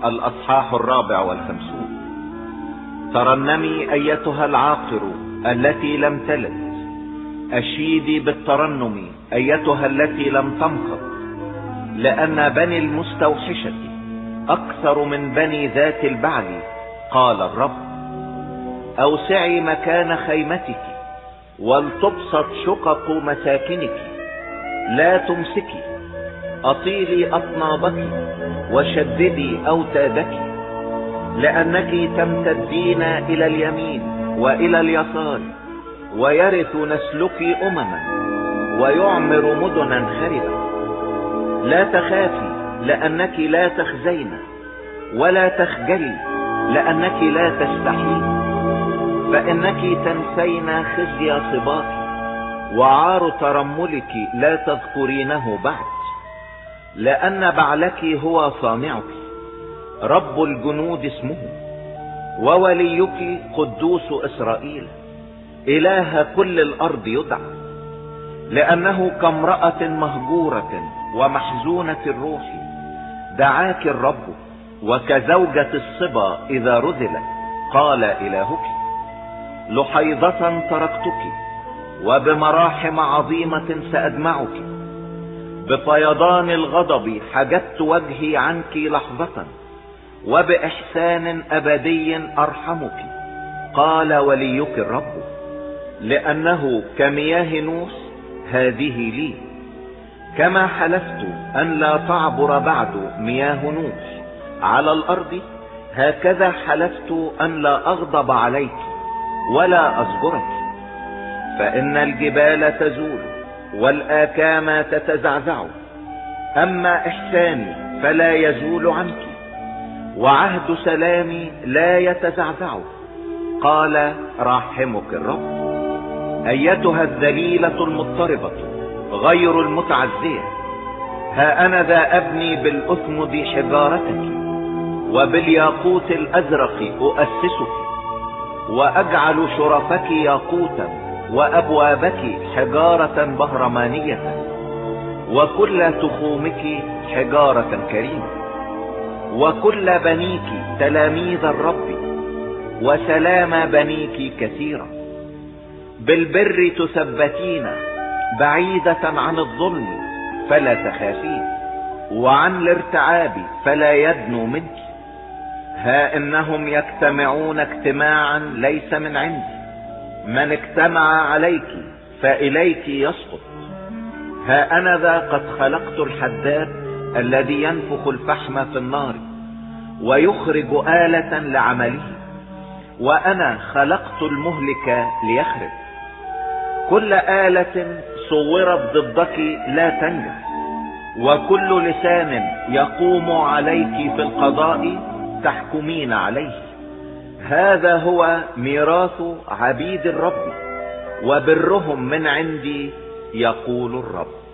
الأصحاح 54. ترنمي أيتها العاقر التي لم تلد، أشيدي بالترنم أيتها التي لم تمخض، لأن بني المستوحشة أكثر من بني ذات البعل، قال الرب. أوسعي مكان خيمتك ولتبسط شقق مساكنك، لا تمسكي، أطيلي أطنابك وشددي أوتادك، لأنك تمتدين إلى اليمين وإلى اليسار، ويرث نسلك أمما ويعمر مدنا خربة. لا تخافي لأنك لا تخزين، ولا تخجلي لأنك لا تستحيين، فإنك تنسين خزي صباك، وعار ترملك لا تذكرينه بعد، لأن بعلك هو صانعك، رب الجنود اسمه، ووليك قدوس إسرائيل، إله كل الأرض يدعى. لأنه كامرأة مهجورة ومحزونة الروح دعاك الرب، وكزوجة الصبا إذا رذلت، قال إلهك. لحيضة تركتك، وبمراحم عظيمة سأدمعك، بفيضان الغضب حجبت وجهي عنك لحظة، وبإحسان أبدي أرحمك، قال وليك الرب. لأنه كمياه نوح هذه لي، كما حلفت أن لا تعبر بعد مياه نوح على الأرض، هكذا حلفت أن لا أغضب عليك ولا أزجرك. فإن الجبال تزول والآكام تتزعزع، أما إحساني فلا يزول عنك، وعهد سلامي لا يتزعزع، قال راحمك الرب. أيتها الذليلة المضطربة غير المتعزية، ها أنا ذا أبني بالأثمد حجارتك، وبالياقوت الأزرق أؤسسك، وأجعل شرفك ياقوتا، وأبوابك حجارة بهرمانية، وكل تخومك حجارة كريمة، وكل بنيك تلاميذ الرب، وسلام بنيك كثيرا. بالبر تثبتين، بعيدة عن الظلم فلا تخافين، وعن الارتعاب فلا يدنو منك. ها إنهم يجتمعون اجتماعا ليس من عندي، من اجتمع عليك فإليك يسقط. ها أنا ذا قد خلقت الحداد الذي ينفخ الفحم في النار، ويخرج آلة لعمله، وأنا خلقت المهلك ليخرب. كل آلة صورت ضدك لا تنجح، وكل لسان يقوم عليك في القضاء تحكمين عليه. هذا هو ميراث عبيد الرب، وبرهم من عندي، يقول الرب.